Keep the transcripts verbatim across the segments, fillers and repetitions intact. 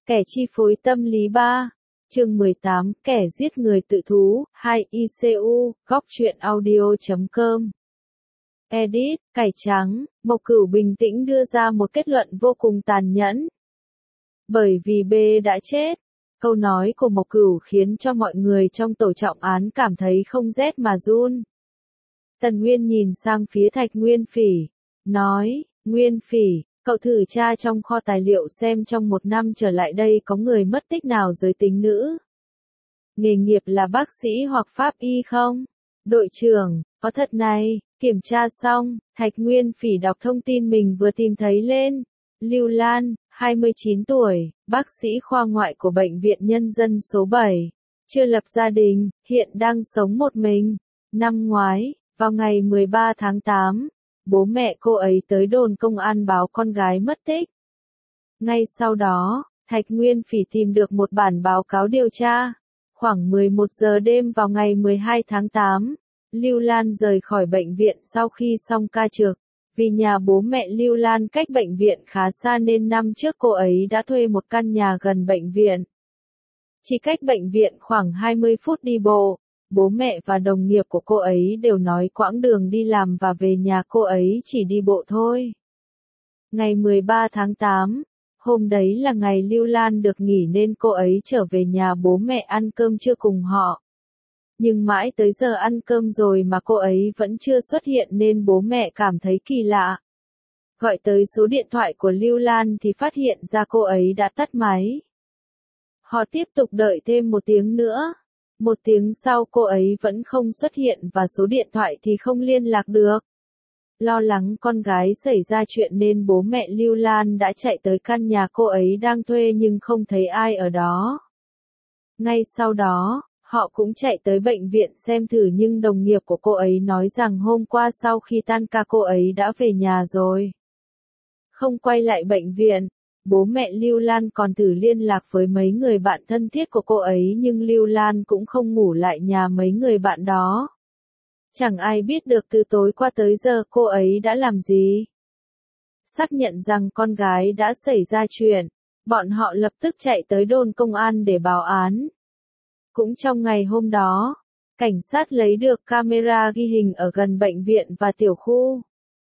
Kẻ chi phối tâm lý ba. Chương mười tám, kẻ giết người tự thú, hai i xê u, góc truyện audio chấm com. Edit, cải trắng, Mộc Cửu bình tĩnh đưa ra một kết luận vô cùng tàn nhẫn. Bởi vì B đã chết. Câu nói của Mộc Cửu khiến cho mọi người trong tổ trọng án cảm thấy không rét mà run. Tần Nguyên nhìn sang phía Thạch Nguyên Phỉ, nói, Nguyên Phỉ, cậu thử tra trong kho tài liệu xem trong một năm trở lại đây có người mất tích nào giới tính nữ. Nghề nghiệp là bác sĩ hoặc pháp y không? Đội trưởng, có thật này, kiểm tra xong, Thạch Nguyên Phỉ đọc thông tin mình vừa tìm thấy lên. Lưu Lan, hai mươi chín tuổi, bác sĩ khoa ngoại của Bệnh viện Nhân dân số bảy. Chưa lập gia đình, hiện đang sống một mình. Năm ngoái, vào ngày mười ba tháng tám, bố mẹ cô ấy tới đồn công an báo con gái mất tích. Ngay sau đó, Thạch Nguyên Phỉ tìm được một bản báo cáo điều tra. Khoảng mười một giờ đêm vào ngày mười hai tháng tám, Lưu Lan rời khỏi bệnh viện sau khi xong ca trực. Vì nhà bố mẹ Lưu Lan cách bệnh viện khá xa nên năm trước cô ấy đã thuê một căn nhà gần bệnh viện. Chỉ cách bệnh viện khoảng hai mươi phút đi bộ. Bố mẹ và đồng nghiệp của cô ấy đều nói quãng đường đi làm và về nhà cô ấy chỉ đi bộ thôi. Ngày mười ba tháng tám, hôm đấy là ngày Lưu Lan được nghỉ nên cô ấy trở về nhà bố mẹ ăn cơm trưa cùng họ. Nhưng mãi tới giờ ăn cơm rồi mà cô ấy vẫn chưa xuất hiện nên bố mẹ cảm thấy kỳ lạ. Gọi tới số điện thoại của Lưu Lan thì phát hiện ra cô ấy đã tắt máy. Họ tiếp tục đợi thêm một tiếng nữa. Một tiếng sau cô ấy vẫn không xuất hiện và số điện thoại thì không liên lạc được. Lo lắng con gái xảy ra chuyện nên bố mẹ Lưu Lan đã chạy tới căn nhà cô ấy đang thuê nhưng không thấy ai ở đó. Ngay sau đó, họ cũng chạy tới bệnh viện xem thử nhưng đồng nghiệp của cô ấy nói rằng hôm qua sau khi tan ca cô ấy đã về nhà rồi. Không quay lại bệnh viện. Bố mẹ Lưu Lan còn thử liên lạc với mấy người bạn thân thiết của cô ấy nhưng Lưu Lan cũng không ngủ lại nhà mấy người bạn đó. Chẳng ai biết được từ tối qua tới giờ cô ấy đã làm gì. Xác nhận rằng con gái đã xảy ra chuyện, bọn họ lập tức chạy tới đồn công an để báo án. Cũng trong ngày hôm đó, cảnh sát lấy được camera ghi hình ở gần bệnh viện và tiểu khu.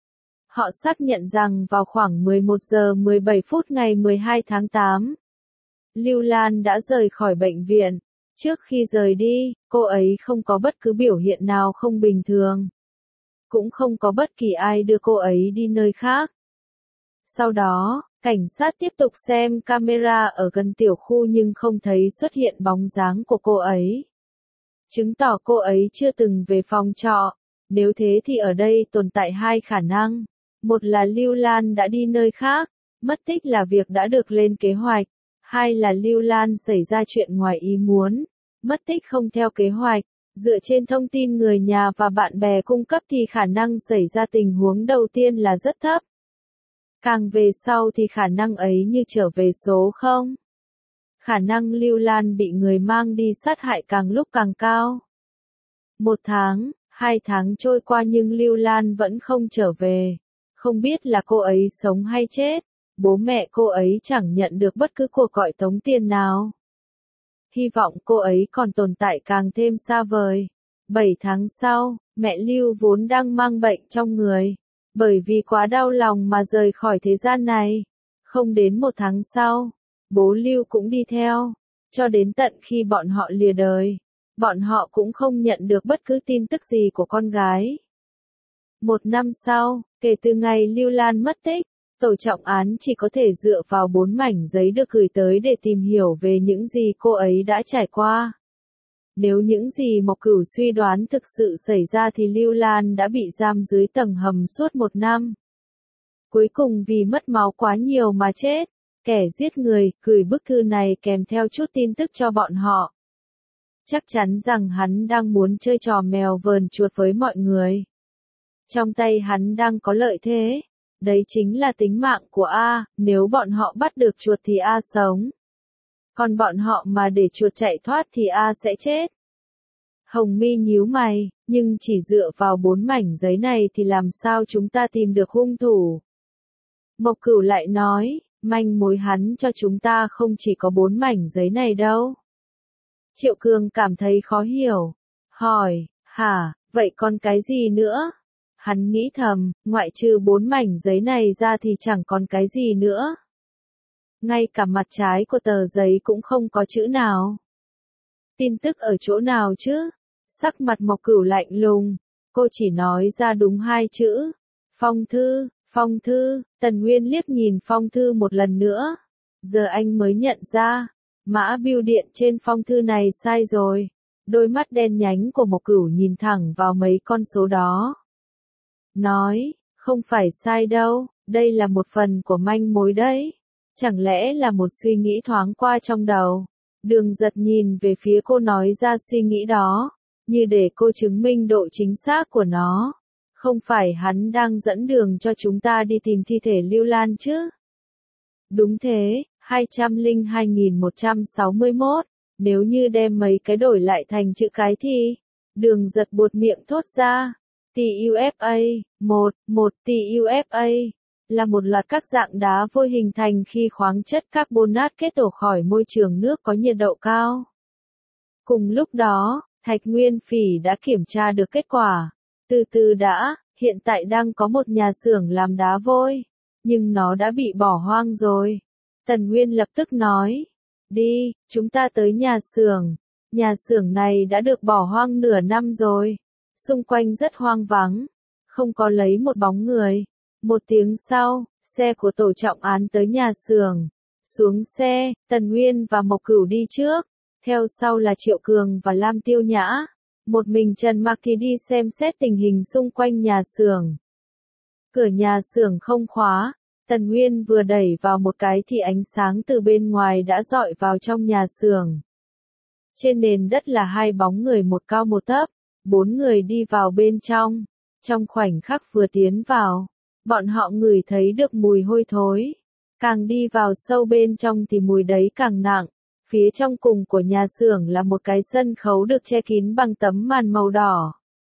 Họ xác nhận rằng vào khoảng mười một giờ mười bảy phút ngày mười hai tháng tám, Lưu Lan đã rời khỏi bệnh viện. Trước khi rời đi, cô ấy không có bất cứ biểu hiện nào không bình thường. Cũng không có bất kỳ ai đưa cô ấy đi nơi khác. Sau đó, cảnh sát tiếp tục xem camera ở gần tiểu khu nhưng không thấy xuất hiện bóng dáng của cô ấy. Chứng tỏ cô ấy chưa từng về phòng trọ. Nếu thế thì ở đây tồn tại hai khả năng. Một là Lưu Lan đã đi nơi khác, mất tích là việc đã được lên kế hoạch. Hai là Lưu Lan xảy ra chuyện ngoài ý muốn, mất tích không theo kế hoạch. Dựa trên thông tin người nhà và bạn bè cung cấp thì khả năng xảy ra tình huống đầu tiên là rất thấp. Càng về sau thì khả năng ấy như trở về số không. Khả năng Lưu Lan bị người mang đi sát hại càng lúc càng cao. Một tháng, hai tháng trôi qua nhưng Lưu Lan vẫn không trở về. Không biết là cô ấy sống hay chết, bố mẹ cô ấy chẳng nhận được bất cứ cuộc gọi tống tiền nào. Hy vọng cô ấy còn tồn tại càng thêm xa vời. Bảy tháng sau, mẹ Lưu vốn đang mang bệnh trong người, bởi vì quá đau lòng mà rời khỏi thế gian này. Không đến một tháng sau, bố Lưu cũng đi theo, cho đến tận khi bọn họ lìa đời. Bọn họ cũng không nhận được bất cứ tin tức gì của con gái. Một năm sau, kể từ ngày Lưu Lan mất tích, tổ trọng án chỉ có thể dựa vào bốn mảnh giấy được gửi tới để tìm hiểu về những gì cô ấy đã trải qua. Nếu những gì Mộc Cửu suy đoán thực sự xảy ra thì Lưu Lan đã bị giam dưới tầng hầm suốt một năm. Cuối cùng vì mất máu quá nhiều mà chết, kẻ giết người gửi bức thư này kèm theo chút tin tức cho bọn họ. Chắc chắn rằng hắn đang muốn chơi trò mèo vờn chuột với mọi người. Trong tay hắn đang có lợi thế. Đấy chính là tính mạng của A, nếu bọn họ bắt được chuột thì A sống. Còn bọn họ mà để chuột chạy thoát thì A sẽ chết. Hồng Mi nhíu mày, nhưng chỉ dựa vào bốn mảnh giấy này thì làm sao chúng ta tìm được hung thủ? Mộc Cửu lại nói, Manh mối hắn cho chúng ta không chỉ có bốn mảnh giấy này đâu. Triệu Cường cảm thấy khó hiểu. Hỏi, hả, vậy còn cái gì nữa? Hắn nghĩ thầm, ngoại trừ bốn mảnh giấy này ra thì chẳng còn cái gì nữa. Ngay cả mặt trái của tờ giấy cũng không có chữ nào. Tin tức ở chỗ nào chứ? Sắc mặt Mộc Cửu lạnh lùng. Cô chỉ nói ra đúng hai chữ. Phong thư, phong thư. Tần Nguyên liếc nhìn phong thư một lần nữa. Giờ anh mới nhận ra. Mã bưu điện trên phong thư này sai rồi. Đôi mắt đen nhánh của Mộc Cửu nhìn thẳng vào mấy con số đó. Nói, không phải sai đâu, đây là một phần của manh mối đấy. Chẳng lẽ là một suy nghĩ thoáng qua trong đầu. Đường Giật nhìn về phía cô nói ra suy nghĩ đó, như để cô chứng minh độ chính xác của nó. Không phải hắn đang dẫn đường cho chúng ta đi tìm thi thể Lưu Lan chứ? Đúng thế, hai trăm lẻ hai nghìn một trăm sáu mươi mốt, nếu như đem mấy cái đổi lại thành chữ cái thì... Đường Giật buột miệng thốt ra. tê u ép a, một, một tê u ép a, là một loạt các dạng đá vôi hình thành khi khoáng chất carbonat kết đổ khỏi môi trường nước có nhiệt độ cao. Cùng lúc đó, Thạch Nguyên Phỉ đã kiểm tra được kết quả. Từ từ đã, hiện tại đang có một nhà xưởng làm đá vôi, nhưng nó đã bị bỏ hoang rồi. Tần Nguyên lập tức nói, đi, chúng ta tới nhà xưởng. Nhà xưởng này đã được bỏ hoang nửa năm rồi. Xung quanh rất hoang vắng, không có lấy một bóng người. Một tiếng sau, xe của tổ trọng án tới nhà xưởng. Xuống xe, Tần Nguyên và Mộc Cửu đi trước, theo sau là Triệu Cường và Lam Tiêu Nhã. Một mình Trần Mặc thì đi xem xét tình hình xung quanh nhà xưởng. Cửa nhà xưởng không khóa, Tần Nguyên vừa đẩy vào một cái thì ánh sáng từ bên ngoài đã dọi vào trong nhà xưởng. Trên nền đất là hai bóng người một cao một thấp. Bốn người đi vào bên trong. Trong khoảnh khắc vừa tiến vào, bọn họ ngửi thấy được mùi hôi thối. Càng đi vào sâu bên trong thì mùi đấy càng nặng. Phía trong cùng của nhà xưởng là một cái sân khấu được che kín bằng tấm màn màu đỏ.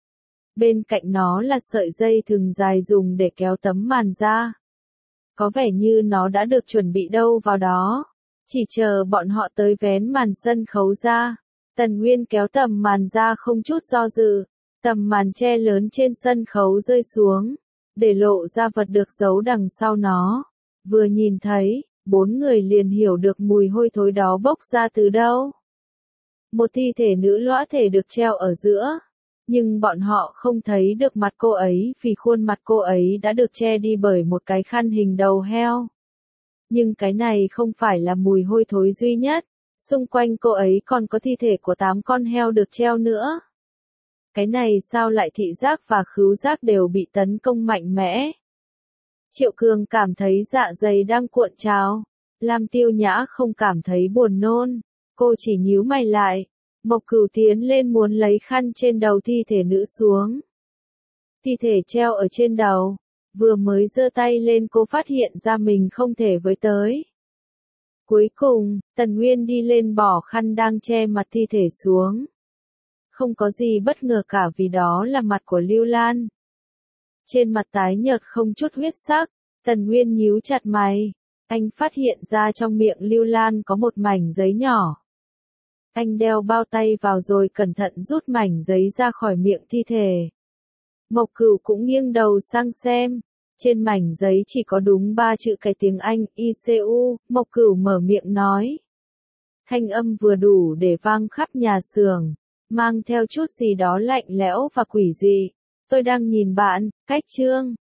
Bên cạnh nó là sợi dây thừng dài dùng để kéo tấm màn ra. Có vẻ như nó đã được chuẩn bị đâu vào đó. Chỉ chờ bọn họ tới vén màn sân khấu ra. Tần Nguyên kéo tấm màn ra không chút do dự. Tấm màn che lớn trên sân khấu rơi xuống, để lộ ra vật được giấu đằng sau nó. Vừa nhìn thấy, bốn người liền hiểu được mùi hôi thối đó bốc ra từ đâu. Một thi thể nữ lõa thể được treo ở giữa. Nhưng bọn họ không thấy được mặt cô ấy vì khuôn mặt cô ấy đã được che đi bởi một cái khăn hình đầu heo. Nhưng cái này không phải là mùi hôi thối duy nhất. Xung quanh cô ấy còn có thi thể của tám con heo được treo nữa. Cái này sao lại thị giác và khứu giác đều bị tấn công mạnh mẽ. Triệu Cường cảm thấy dạ dày đang cuộn trào. Lam Tiêu Nhã không cảm thấy buồn nôn. Cô chỉ nhíu mày lại. Mộc Cửu tiến lên muốn lấy khăn trên đầu thi thể nữ xuống. Thi thể treo ở trên đầu. Vừa mới giơ tay lên cô phát hiện ra mình không thể với tới. Cuối cùng, Tần Nguyên đi lên bỏ khăn đang che mặt thi thể xuống. Không có gì bất ngờ cả vì đó là mặt của Lưu Lan. Trên mặt tái nhợt không chút huyết sắc, Tần Nguyên nhíu chặt mày. Anh phát hiện ra trong miệng Lưu Lan có một mảnh giấy nhỏ. Anh đeo bao tay vào rồi cẩn thận rút mảnh giấy ra khỏi miệng thi thể. Mộc Cửu cũng nghiêng đầu sang xem. Trên mảnh giấy chỉ có đúng ba chữ cái tiếng Anh, i xê u, Mộc Cửu mở miệng nói. Thanh âm vừa đủ để vang khắp nhà xưởng, mang theo chút gì đó lạnh lẽo và quỷ dị. Tôi đang nhìn bạn, cách chương.